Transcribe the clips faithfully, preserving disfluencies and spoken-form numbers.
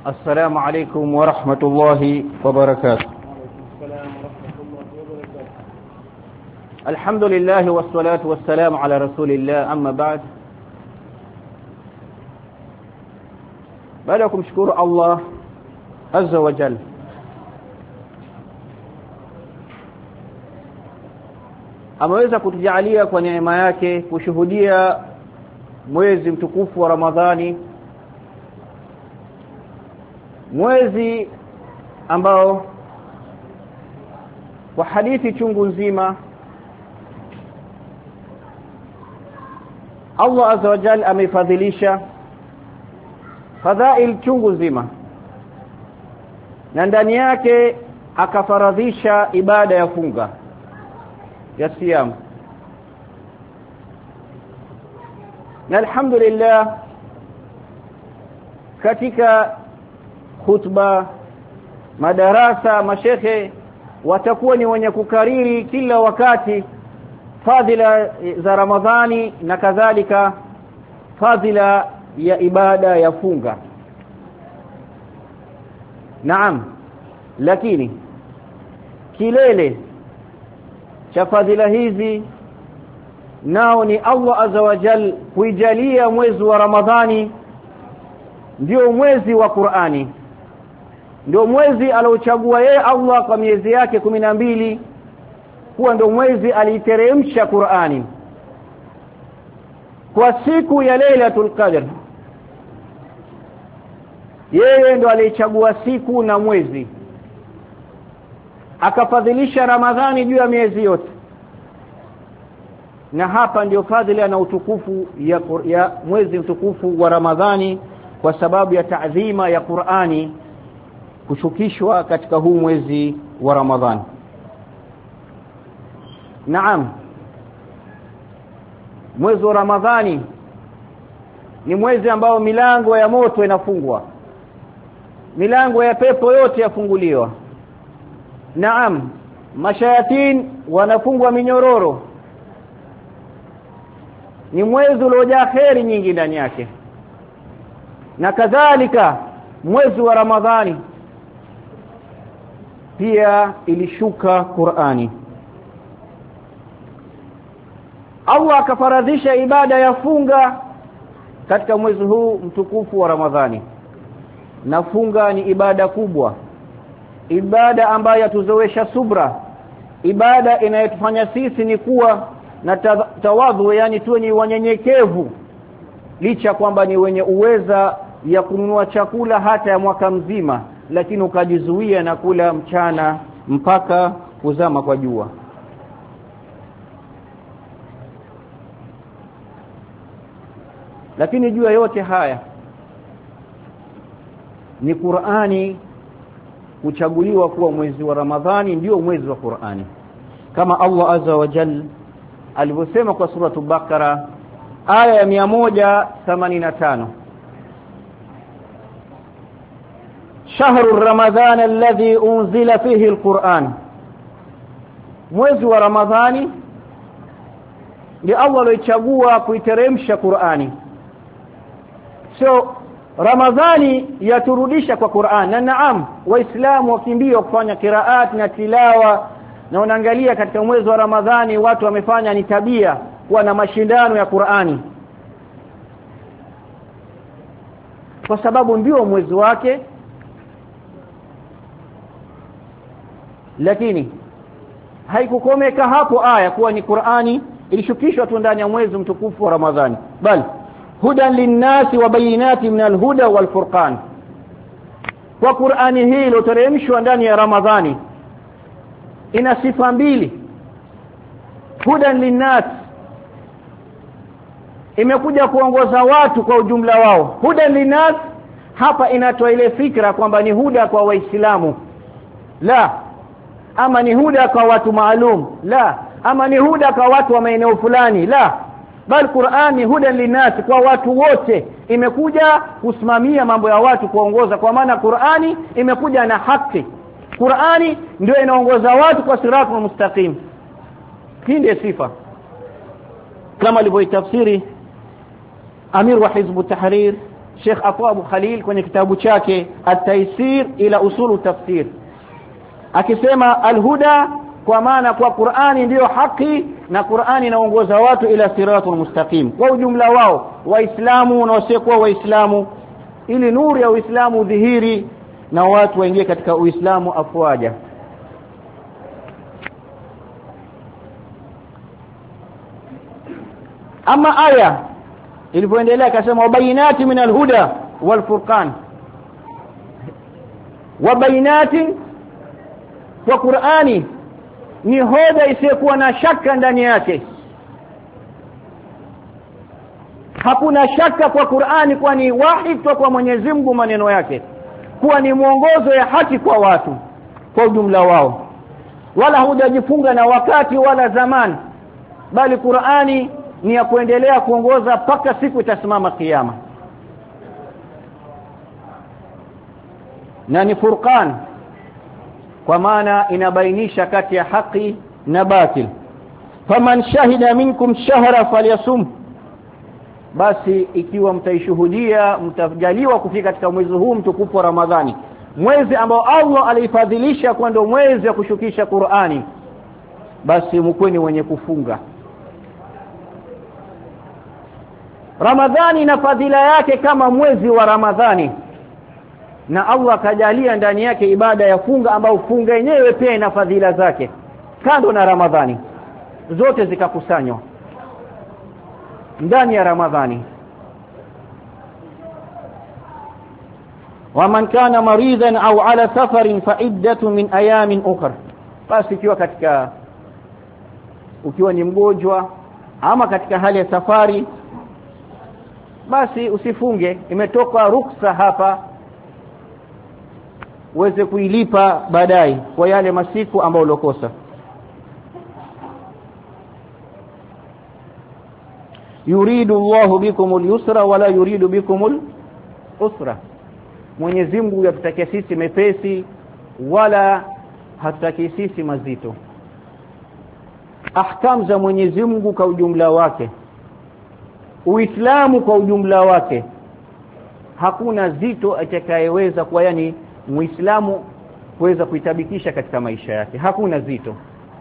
السلام عليكم ورحمة الله وبركاته. السلام ورحمة الله وبركاته. الحمد لله والصلاة والسلام على رسول الله. أما بعد، بعدكم شكر الله عز وجل ameweza kutujalia kwa neema yake kushuhudia mwezi mtukufu wa Ramadhani, mwezi ambao kwa hadithi chungu nzima Allah azza wa jalla amefadhilisha fadhail chungu nzima, na ndani yake akafaradhisha ibada ya funga ya siyam. Na alhamdulillah, katika khutba, madarasa, mashekhe watakuwa ni wenye kukariri kila wakati fadhila za Ramadhani na kadhalika fadhila ya ibada ya funga. Naam, lakini kilele cha fadhila hizi nao ni Allah azza wa jal kuijalia mwezi wa Ramadhani ndio mwezi wa Qur'ani, ndio mwezi aliochagua yeye Allah kwa miezi yake kumi na mbili kuwa ndio mwezi aliteremsha Qur'ani kwa siku ya Lailatul Qadr. Yeye ndio alichagua siku na mwezi, akafadhilisha Ramadhani juu ya miezi yote. Na hapa ndio fadhila na utukufu ya, ya mwezi mtukufu wa Ramadhani, kwa sababu ya taadhima ya Qur'ani kushukishwa katika huu mwezi wa Ramadhani. Naam, mwezi wa Ramadhani ni mwezi ambao milango ya moto inafungwa, milango ya pepo yote yafunguliwa. Naam, mashayatin wanafungwa minyororo. Ni mwezi uliojaa kheri nyingi ndani yake. Na kadhalika mwezi wa Ramadhani pia ilishuka Qur'ani. Allah akafaradhisha ibada ya funga katika mwezi huu mtukufu wa Ramadhani. Na funga ni ibada kubwa, ibada ambayo yatuzoesha subra, ibada inayotufanya sisi ni kuwa na tawadhu, yani tuwe ni wanyenyekevu, licha kwamba ni wenye uweza ya kununua chakula hata ya mwaka mzima, lakini ukajizuia na kula mchana mpaka kuzama kwa jua. Lakini jua yote haya ni Qur'ani kuchaguliwa kuwa mwezi wa Ramadhani ndio mwezi wa Qur'ani, kama Allah azza wa jalla alivyosema kwa suratu Bakara aya ya mia moja themanini na tano: shahru ramadhan alladhi unzila fihi alquran, mwezi wa Ramadhani ndio Allah alichagua kuiteremsha Qur'ani. So Ramadhani yaturudisha kwa Qur'an. Na naam, waislamu wakimbia kufanya qiraat na tilawa, na unaangalia katika mwezi wa Ramadhani watu wamefanya ni tabia kuwa na mashindano ya Qur'ani, kwa sababu ndio mwezi wake. Lakini haikukomeka hapo aya kuwa ni Qur'ani ilishukishwa tu ndani ya mwezi mtukufu wa Ramadhani, bali hudan linnasi wa bayinati min alhuda walfurqan. Kwa Qur'ani hii iliyoteremshwa ndani ya Ramadhani ina sifa mbili. Hudan linnas imekuja kuongoza watu kwa ujumla wao. Hudan linnas hapa inatoa ile fikra kwamba ni huda kwa waislamu, la, ama ni huda kwa watu maalum, la, ama ni huda kwa watu wa maeneo fulani, la, bali Qur'ani hudan linnas kwa watu wote. Imekuja kusimamia mambo ya watu, kuongoza, kwa maana Qur'ani imekuja na haki. Qur'ani ndio inaongoza watu kwa siratul mustaqim. Hii ndio sifa kama alivyoitafsiri Amir wa Hizb Tahrir Sheikh Abu Khalil kwenye kitabu chake At-Taysir ila usulu tafsir, akisema al-huda kwa maana kwa Qur'ani ndiyo haki na Qur'ani inaongoza watu ila siratul mustaqim. Kwa ujumla wao waislamu na wasiokuwa waislamu, ili nuru ya Uislamu dhihiri na watu waingie katika Uislamu afwaja. Ama aya ilipoendelea akasema wabayinati min alhuda walfurqan, wabayinati kwa Qur'ani ni hoja isiyokuwa na shaka ndani yake. Hakuna shaka kwa Qur'ani, kwani wahi kutoka kwa Mwenyezi Mungu maneno yake, kuwa ni mwongozo ya haki kwa watu kwa ujumla wao, wala hujajifunga na wakati wala zamani, bali Qur'ani ni ya kuendelea kuongoza mpaka siku itasimama kiyama. Na ni furqan kwa maana inabainisha kati ya haki na batil. Faman shahida minkum shahra falyasum, basi ikiwa mtaishuhudia, mtajaliwa kufika katika mwezi huu mtukufu wa Ramadhani, mwezi ambao Allah alifadhilisha kwa ndo mwezi wa kushukisha Qur'ani, basi mkweni wenye kufunga. Ramadhani na fadhila yake kama mwezi wa Ramadhani, na Allah kajalia ndani yake ibada ya funga, ambao funga yenyewe pia ina fadhila zake kando na Ramadhani, zote zikakusanywa ndani ya Ramadhani. Waman kana maridan au ala safarin fa iddatu min ayamin ukhra, basi ikiwa katika ukiwa ni mgonjwa ama katika hali ya safari, basi usifunge, imetoka ruksa hapa uweze kuilipa baadaye kwa yale masiku ambayo ulokosa. Yuridu Allahu bikumul yusra wala yuridu bikumul usra, Mwenyezi Mungu yatutakia sisi mepesi wala hatutaki sisi mazito. Ahkam za Mwenyezi Mungu kwa ujumla wake, Uislamu kwa ujumla wake, hakuna zito atakayeweza kwa yani Muislamu kuweza kuitabikisha katika maisha yake, hakuna zito.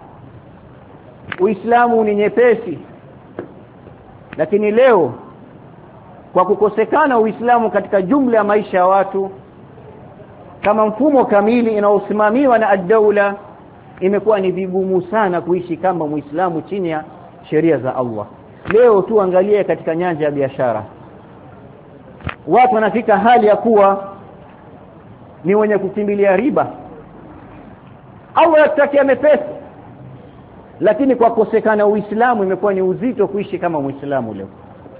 Uislamu ni nyepesi. Lakini leo kwa kukosekana Uislamu katika jumla ya maisha ya watu, kama mfumo kamili inaosimamiwa na ad-daula, imekuwa ni vigumu sana kuishi kama Muislamu chini ya sheria za Allah. Leo tu angalie katika nyanja ya biashara, watu wanafika hali ya kuwa ni wenye kukimbilia riba. Allah yatakia mepesi, lakini kwa kukosekana Uislamu imekuwa ni uzito kuishi kama Muislamu leo.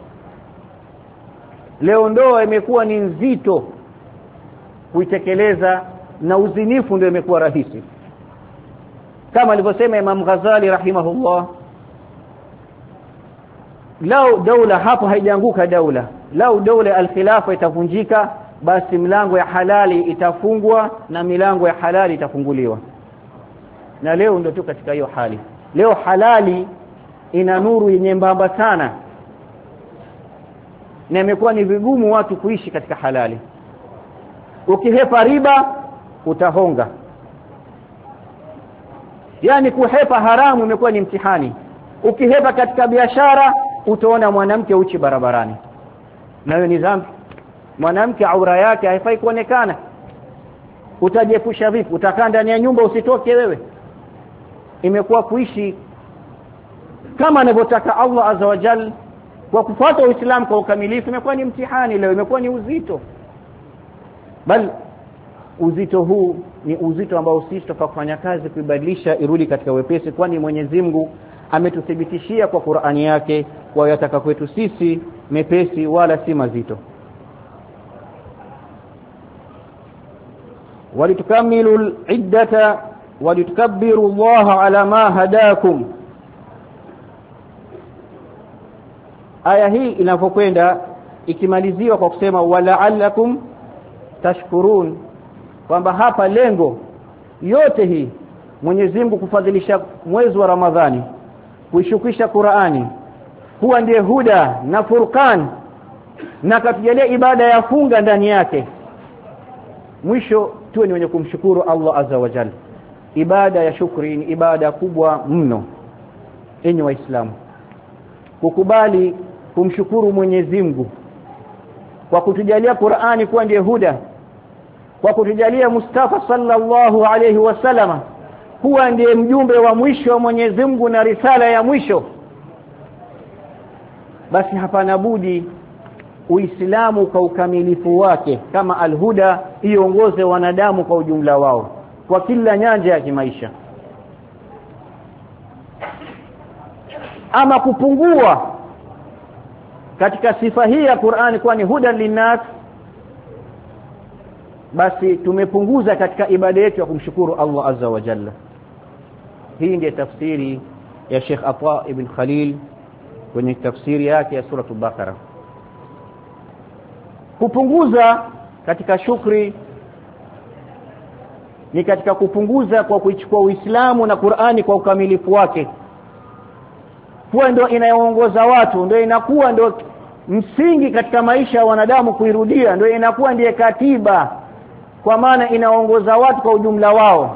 Leo ndoa imekuwa ni nzito kuitekeleza, na uzinifu ndio imekuwa rahisi. Kama alivyosema Imam Ghazali rahimahullah, lau daula hapo haijaanguka daula, lau daula al-khilafa itavunjika, basi milango ya halali itafungwa na milango ya halali itafunguliwa. Na leo ndio tu katika hiyo hali. Leo halali ina nuru nyembamba sana, na imekuwa ni vigumu watu kuishi katika halali. Ukihepa riba utahonga, yani kuhepa haramu imekuwa ni mtihani. Ukihepa katika biashara utaona mwanamke uchi barabarani, na hiyo ni dhambi. Mwanamke aura yake haifai kuonekana. Utajiepusha vipi? Utakaa ndani ya nyumba usitoke wewe? Imekuwa kuishi kama anavyotaka Allah azza wa jalla kwa kufuata Uislamu kwa ukamilifu imekuwa ni mtihani leo, imekuwa ni uzito. Bali uzito huu ni uzito ambao sisi tutafanya kazi kuibadilisha irudi katika wepesi, kwani Mwenyezi Mungu ametuthibitishia kwa Qur'ani yake kwa yataka kwetu sisi mepesi wala si mazito. walitukamilu al-iddata walitukabbiru Allah ala ma hadakum. Aya hii inapokwenda ikimaliziwa kwa kusema wala'allakum tashkurun, kwamba hapa lengo yote hii Mwenyezi Mungu kufadhilisha mwezi wa Ramadhani, kuishukisha Qur'ani, huwa ndiye huda na furqan, na akatujalia ibada ya funga ndani yake. Mwisho tuwe ni wenye kumshukuru Allah azza wa jalla. Ibada ya shukri ni ibada kubwa mno. Enyi Waislamu, kukubali kumshukuru Mwenyezi Mungu kwa kutujalia Qur'ani kuwa ndiye huda, kwa kutujalia Mustafa sallallahu alayhi wasallama kuwa ndiye mjumbe wa mwisho wa Mwenyezi Mungu na risala ya mwisho, basi hapana budi Uislamu kwa ukamilifu wake kama alhuda iongoze wanadamu kwa ujumla wao kwa kila nyanja ya kimaisha. Ama kupungua katika sifa hii ya Qur'ani kuwa ni huda linnas, basi tumepunguza katika ibada yetu ya kumshukuru Allah azza wa jalla. Hii ndiyo tafsiri ya Sheikh Ata ibn Khalil kwenye tafsiri yake ya sura al-Baqara. Kupunguza katika shukri ni katika kupunguza kwa kuichukua Uislamu na Qur'ani kwa ukamilifu wake, kwa ndio inayoongoza watu, ndio inakuwa ndio msingi katika maisha ya wanadamu kuirudia, ndio inakuwa ndiye katiba, kwa maana inaongoza watu kwa ujumla wao.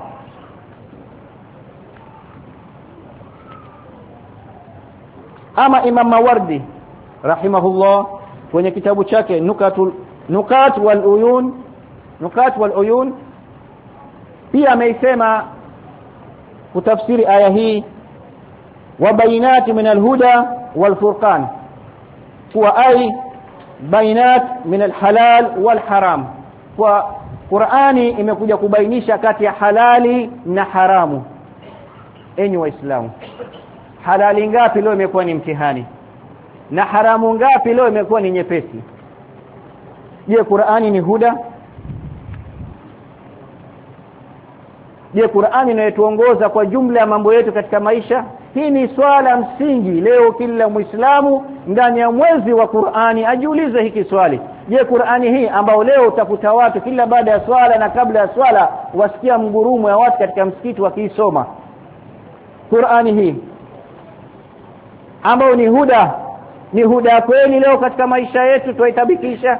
Ama Imam Mawardi rahimahullah kwenye kitabu chake Nukatul Nukat wal Uyun Nukat wal Uyun pia ameisema kutafsiri aya hii, wa bainati min alhuda wal furqan, wa ay bainat min alhalal wal haram. Kwa Qur'ani imekuja kubainisha kati ya halali na haramu. Enyi Waislamu, halali ngapi leo imekuwa ni mtihani na haramu ngapi leo imekuwa ni nyepesi? Je, Qur'ani ni huda? Je, Qur'ani inayotuongoza kwa jumla ya mambo yetu katika maisha? Hii ni swala msingi. Leo kila Muislamu ndani ya mwezi wa Qur'ani ajiulize hiki swali. Je, Qur'ani hii ambao leo utakuta watu kila baada ya swala na kabla ya swala wasikia mgurumo ya watu katika msikiti wakiisoma, Qur'ani hii ambao ni huda, ni huda kweli leo katika maisha yetu tuitabikisha?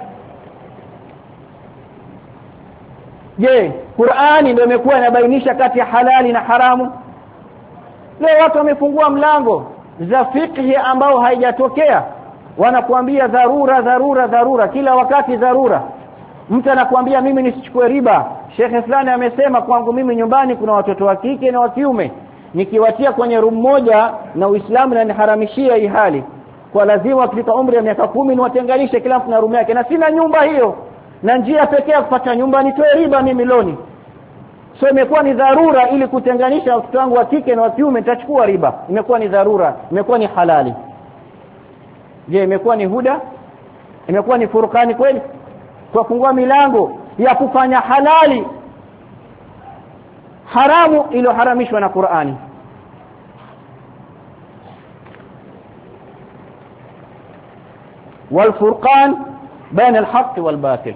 Je, Qur'ani ndio imekuwa inabainisha kati ya halali na haramu? Leo watu wamefungua mlango za fiqh ambao haijatokea, wanakuambia dharura dharura dharura, kila wakati dharura. Mtu anakuambia mimi nisichukue riba, shekhe fulani amesema kwangu mimi nyumbani kuna watoto wa kike na wa kiume, nikiwatia kwenye room moja na Uislamu unaniharamishia hii hali, kwa lazima katika umri wa miaka kumi niwatenganishe kila mtu na room yake, na sina nyumba hiyo, na njia pekee ya kupata nyumba nitoe riba mimi loni. So imekuwa ni dharura ili kutenganisha watoto wangu wa kike na wa kiume, nitachukua riba. Imekuwa ni dharura, imekuwa ni halali. Je, imekuwa ni huda? Imekuwa ni furqani kweli? Kwa kufungua milango ya kufanya halali haramu iliyoharamishwa na Qur'ani. والفرقان بين الحق والباطل.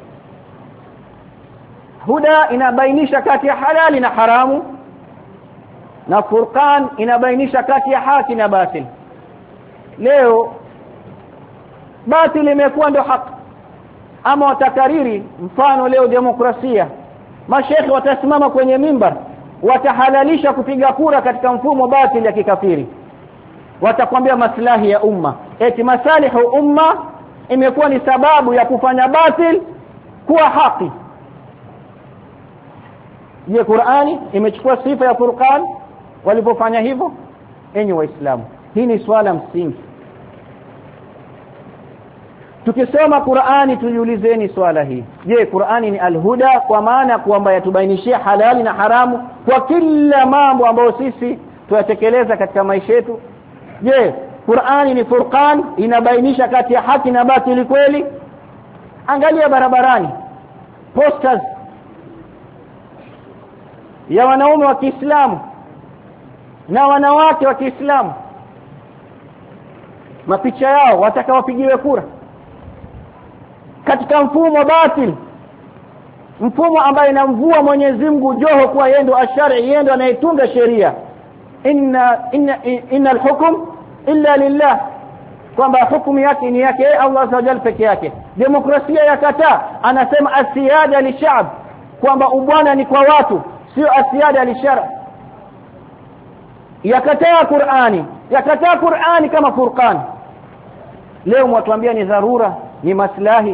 Huda inabainisha kati ya halali na haramu, na furqan inabainisha kati ya haki na batil. Leo batil imekuwa ndio haki. Ama watakariri mfano leo demokrasia, mashekhi watasimama kwenye mimbar watahalalisha kupiga kura katika mfumo batil ya kikafiri, watakwambia maslahi ya umma, eti masalihu umma imekuwa ni sababu ya kufanya batil kuwa haki. Je, Qur'ani imechukua sifa ya Furqan walipofanya hivyo? Enyi Waislamu, hii ni swala msingi. Tukisoma Qur'ani tujiulizeni swala hii. Je, Qur'ani ni alhuda kwa maana kwamba yatubainishia halali na haramu kwa kila mambo ambayo sisi tuyatekeleza katika maisha yetu? Je, Qur'ani ni furqan, inabainisha kati ya haki na batili kweli? Angalia barabarani posters ya wanaume wa Kiislamu na wanawake wa Kiislamu, mapicha yao watakawapigiwe kura katika mfumo batil, mfumo ambaye inamvua Mwenyezi Mungu joho kwa yendo ashari, yendo anayetunga sheria. inna inna innal hukm illa lillah, kwamba hukumu yake ni yake Allah Azza wa Jalla peke yake. Demokrasia yakataa, anasema asiyada lishab, kwamba ubwana ni kwa watu, sio asiyada lishara. Yakataa Qur'ani, yakataa Qur'ani kama Furqan. Leo mwatuambia ni dharura, ni maslahi.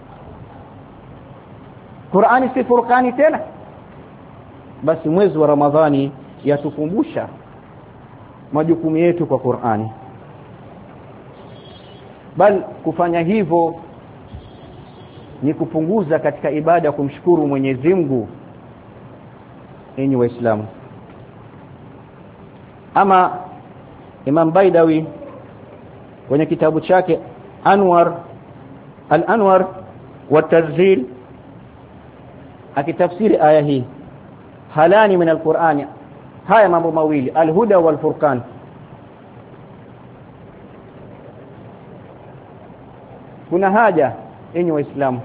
Qur'ani si Furqani tena. Basi mwezi wa Ramadhani yatukumbusha majukumu yetu kwa Qur'ani. Bal kufanya hivyo ni kupunguza katika ibada kumshukuru Mwenyezi Mungu. Enyi Waislamu, ama Imam Baidawi kwenye kitabu chake Anwar al-Anwar wa Tazhil akitafsiri aya hii, halani min al-Qur'ani, haya mambo mawili, al-huda wal furqan, kuna haja enyi Waislamu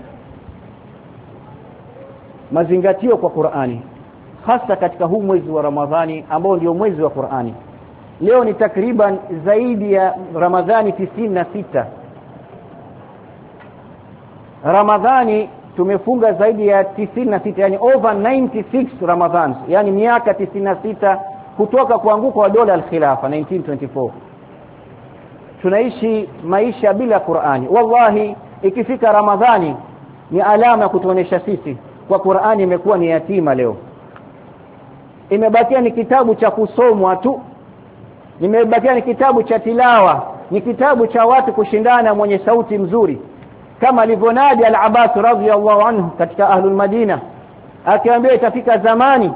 mazingatio kwa Qur'ani, hasa katika huu mwezi wa Ramadhani ambao ndio mwezi wa Qur'ani. Leo ni takriban zaidi ya Ramadhani tisini na sita. Ramadhani tumefunga zaidi ya tisini na sita, yani over ninety-six Ramadhans, yani miaka tisini na sita kutoka kuanguka kwa dola al-Khilafa nineteen twenty-four. Tunaishi maisha bila Qur'ani. Wallahi ikifika Ramadhani ni alama ya kutuonesha sisi kwa Qur'ani imekuwa ni yatima leo. Imebakia ni kitabu cha kusomwa tu. Nimebakia ni kitabu cha tilawa, ni kitabu cha watu kushindana mwenye sauti mzuri, kama alivyonadi al-Abbas radhiyallahu anhu katika ahlul Madina, akiambia itafika zamani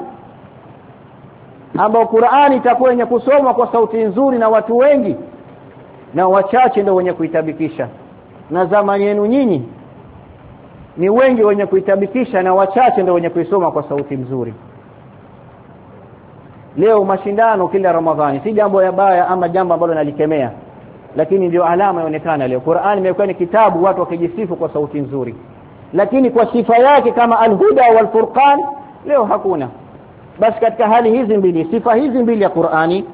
ambao Qur'ani itakuwa yenye kusomwa kwa sauti nzuri na watu wengi na wachache ndio wenye kuitabikisha. Na zamani yenu nyinyi ni wengi wenye kuitabikisha na wachache ndio wenye kuisoma kwa sauti nzuri. Leo mashindano kila Ramadhani si jambo ya baya ama jambo ambalo nalikemea, lakini ndio alama inaonekana leo. Qur'ani imekuwa ni kitabu watu wakijisifu kwa sauti nzuri, lakini kwa sifa yake kama al-huda wal furqan leo hakuna. Basi katika hali hizi mbili, sifa hizi mbili ya Qur'ani,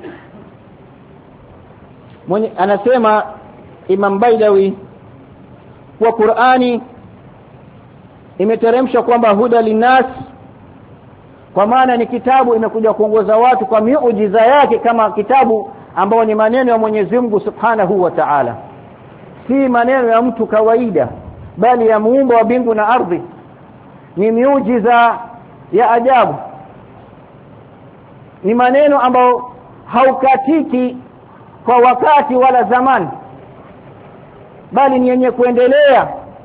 mwenye anasema Imam Baidawi kwa Qur'ani imeteremshwa kwamba huda linas, kwa maana ni kitabu imekuja kuongoza watu kwa miujiza yake, kama kitabu ambao ni maneno ya Mwenyezi Mungu Subhanahu wa Ta'ala, si maneno ya mtu kawaida, bali ya muumba wa mbingu na ardhi. Ni miujiza ya ajabu, ni maneno ambao haukatiki kwa wakati wala zamani, bali ni yenye kuendelea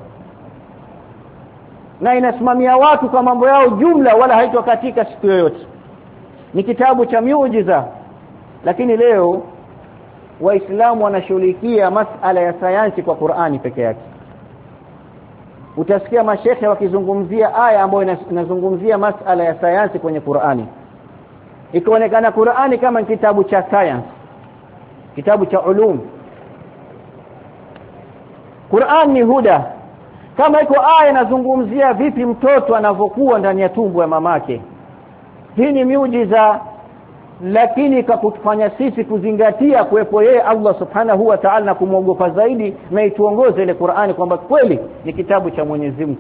na inasimamia watu kwa mambo yao jumla, wala haitokatika siku yoyote. Ni kitabu cha miujiza. Lakini leo Waislamu wanashughulikia masala ya sayansi kwa Qur'ani peke yake. Utasikia mashehe wakizungumzia aya ambayo inazungumzia masala ya sayansi kwenye Qur'ani, ikionekana Qur'ani kama kitabu cha science, kitabu cha ulum. Qur'an ni huda. Kama iko aya inazungumzia vipi mtoto anavyokuwa ndani ya tumbo ya mamake, hii ni miujiza, lakini kakutufanya sisi kuzingatia kuwepo yeye Allah Subhanahu wa Ta'ala na kumwogopa zaidi, na ituongoze ile Qur'ani kwamba kweli ni kitabu cha Mwenyezi Mungu,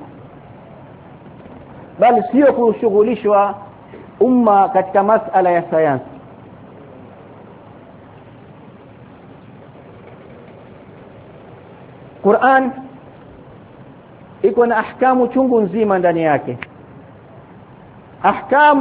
bali sio kushughulishwa umma katika masala ya sayansi. Qur'an iko na ahkamu chungu nzima ndani yake, ahkam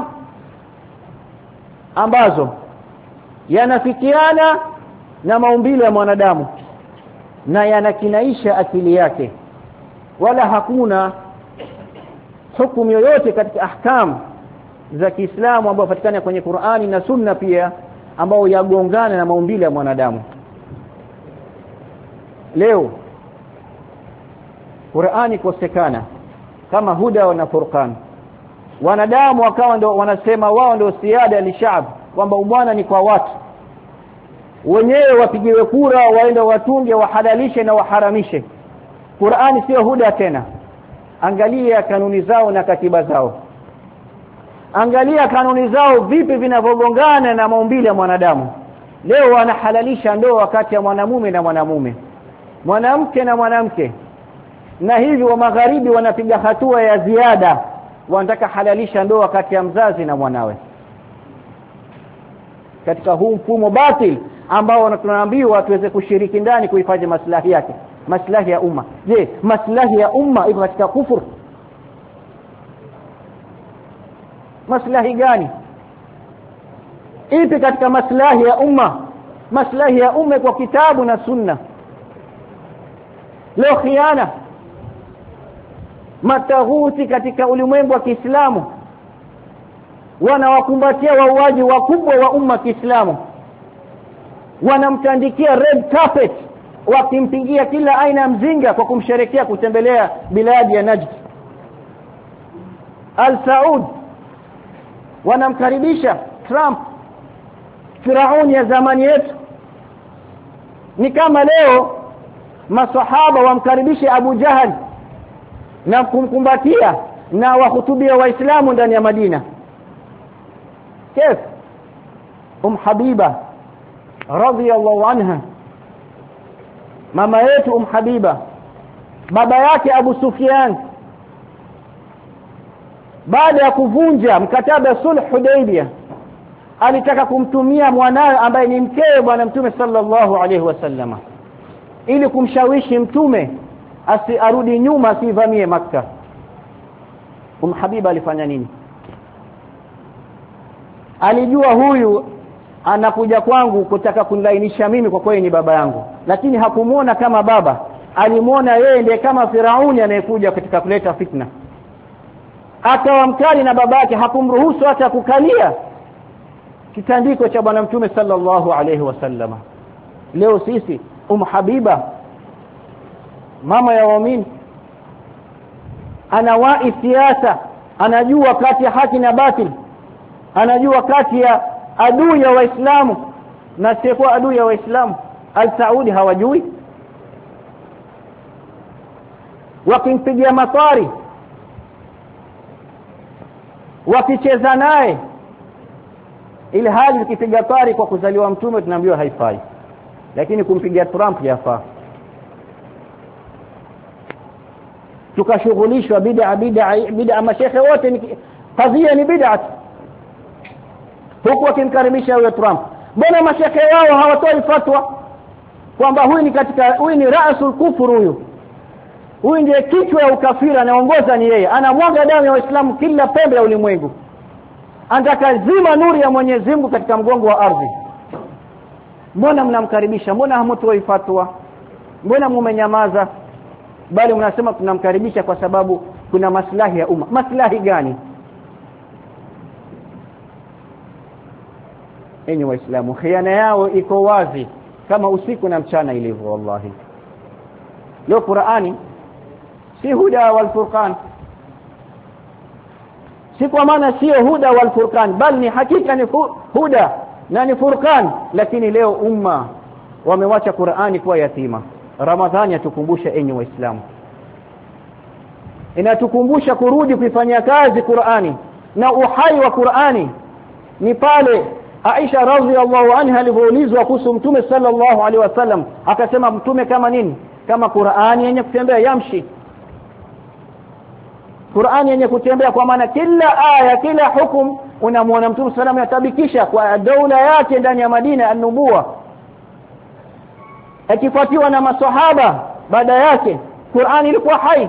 ambazo yanafikiana na maumbile ya mwanadamu na yanakinaisha akili yake, wala hakuna hukumu yoyote katika ahkam za Kiislamu ambayo patikana kwenye Qur'ani na Sunna pia ambao yagongana na maumbile ya mwanadamu. Leo Qur'ani kosekana kama huda na furqan, wanadamu wakawa ndio wanasema wao ndio siada lishab, kwamba ubwana ni kwa watu wenyewe, wapigiwe kura, waende watunge, wahalalishe na waharamishe. Qur'ani sio huda tena. Angalia kanuni zao na katiba zao, angalia kanuni zao vipi vinavyogongana na maumbile ya mwanadamu. Leo wanahalalisha ndoa kati ya mwanamume na mwanamume, mwanamke na mwanamke, na hivyo wa magharibi wanapiga hatua ya ziada, wanataka halalisha ndoa kati ya mzazi na mwanawe katika huu mfumo batil ambao tunaambiwa tuweze kushiriki ndani kuhifadhi maslahi yake, maslahi ya umma. Je, maslahi ya umma ipo katika kufuru? Maslahi gani ipi katika maslahi ya umma? Maslahi ya umma kwa kitabu na sunna. Leo khiana, mataghuti katika ulimwengu wa Kiislamu wanawakumbatia wauaji wakubwa wa umma Kiislamu, wanamtandikia red carpet, wakimpigia kila aina ya mzinga kwa kumsherekea kutembelea biladi ya Najd. Al Saud wanamkaribisha Trump, Firauni ya zamani yetu. Ni kama leo masahaba wamkaribishe Abu Jahal na kumkumbatia na wahutubia waislamu ndani ya Madina. Kif Um Habiba radhiyallahu anha, mama yetu Um Habiba, baba yake Abu Sufyan, baada ya kuvunja mkataba wa sulh Hudaybiyah, alitaka kumtumia mwanawe ambaye ni mkewe bwana mtume sallallahu alayhi wasallama ili kumshawishi mtume asiarudi nyuma, asivamie Makkah. Um Habiba alifanya nini? Alijua huyu anakuja kwangu kutaka kunilainisha mimi kwa kweli ni baba yangu, lakini hakumuona kama baba, alimuona yeye ndiye kama Firauni anayekuja katika kuleta fitna. Akawa mkali na babake, hakumruhusu hata kukalia kitandiko cha bwana mtume sallallahu alayhi wasallama. Leo sisi Um Habiba, mama ya waumini, anawahi siasa, anajua kati ya haki na batil, anajua kati ya adui ya Waislamu na sio adui ya Waislamu. Al-Saudi hawajui, wakimpigia matari, wakicheza naye, ile hali ikipiga tari kwa kuzaliwa mtume tunaambiwa haifai, lakini kumpigia Trump yafaa. Tukashughulishwa bid'a bid'a bid'a, mashehe wote ni kadhia ni bid'a, huku wakimkaribisha huyo Trump. Mbona mashehe wao hawatoi fatwa kwamba huyu ni katika huyu ni raasul kufur, huyu huyu ndiye kichwa ya ukafiri, anaongoza ni yeye, anamwaga damu ya Waislamu kila pembe ya ulimwengu, anataka zima nuru ya Mwenyezi Mungu katika mgongo wa ardhi. Mbona mnamkaribisha? Mbona hamtoi fatwa? Mbona mumenyamaza? Bali mnasema tunamkaribisha kwa sababu kuna maslahi ya umma. Maslahi gani? Enyi Waislamu, khiana yao iko wazi kama usiku na mchana ilivyo. Wallahi leo Qur'ani si huda wal furqan, si kwa maana sio huda wal furqan, bali ni hakika ni huda na ni furqan. Lakini leo umma wamewacha Qur'ani kuwa yatima. Ramadhani yatukumbusha enyi Waislamu, inatukumbusha kurudi kuifanyia kazi Qur'ani, na uhai wa Qur'ani ni pale Aisha radhiyallahu anha alipoulizwa kuhusu mtume sallallahu alaihi wasallam, akasema mtume kama nini? Kama Qur'ani yenye kutembea, yamshi. Qur'ani yenye kutembea kwa maana kila aya, kila hukum unamwona mtume sallallahu yatabikisha kwa dola yake ndani ya Madina an-nubuwa, akifuatiwa na maswahaba baada yake. Qur'ani ilikuwa hai.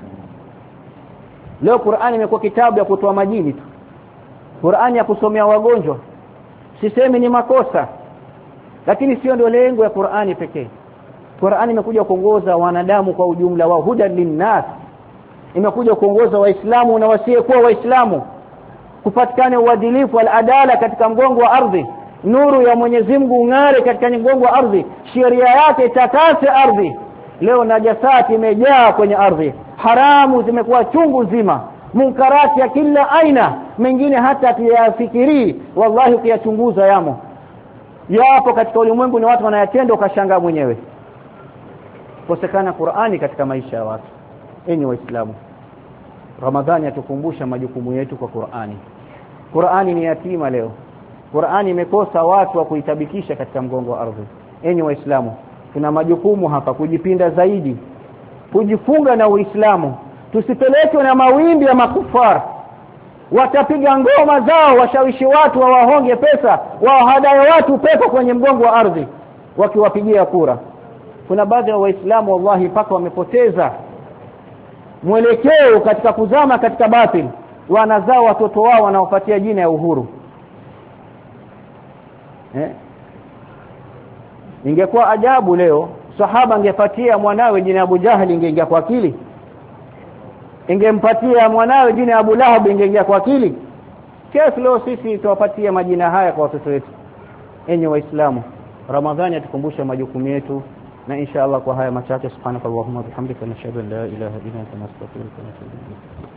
Leo Qur'ani imekuwa kitabu ya kutoa majini tu, Qur'ani ya kusomea wagonjwa. Sisemi ni makosa, lakini sio ndio lengo ya Qur'ani pekee. Qur'ani imekuja kuongoza wanadamu kwa ujumla wao, hudan linnas, imekuja kuongoza Waislamu na wasiyekuwa Waislamu, kupatikane uadilifu wal adala katika mgongo wa ardhi, nuru ya Mwenyezi Mungu ung'are katika mgongo wa ardhi, sheria yake itakase ardhi. Leo najasati imejaa kwenye ardhi, haramu zimekuwa chungu zima, munkarati ya kila aina, mengine hata tuyafikiri wallahi ukiyachunguza yamo yapo katika ulimwengu, ni watu wanayatenda ukashangaa mwenyewe. Kosekana Qur'ani katika maisha ya watu. Enyi Waislamu, Ramadhani yatukumbusha majukumu yetu kwa Qur'ani. Qur'ani ni yatima leo. Qur'ani imekosa watu wa kuitabikisha katika mgongo wa ardhi. Enyi Waislamu, tuna majukumu hapa kujipinda zaidi, kujifunga na Uislamu. Tusipelekwe na mawimbi ya makufara. Watapiga ngoma zao, washawishi watu wawahonge pesa, wahadaye watu pepo kwenye mgongo wa ardhi wakiwapigia kura. Kuna baadhi ya Waislamu wallahi paka wamepoteza mwelekeo katika kuzama katika batili, wanazao watoto wao wanaopatia jina ya uhuru. Eh? Ingekuwa ajabu leo sahaba angepatia mwanawe jina Abu Jahal, ingeingia kwa akili? Ingempatia mwanawe jina Abu Lahab, ingeingia kwa akili? Kiasi leo sisi tuwapatia majina haya kwa watoto wetu. Enyi Waislamu, Ramadhani atukumbusha majukumu yetu, na insha Allah kwa haya machache subhanakallahumma bihamdika nashhadu an la ilaha illa anta nastaghfiruka wa natubu ilayk.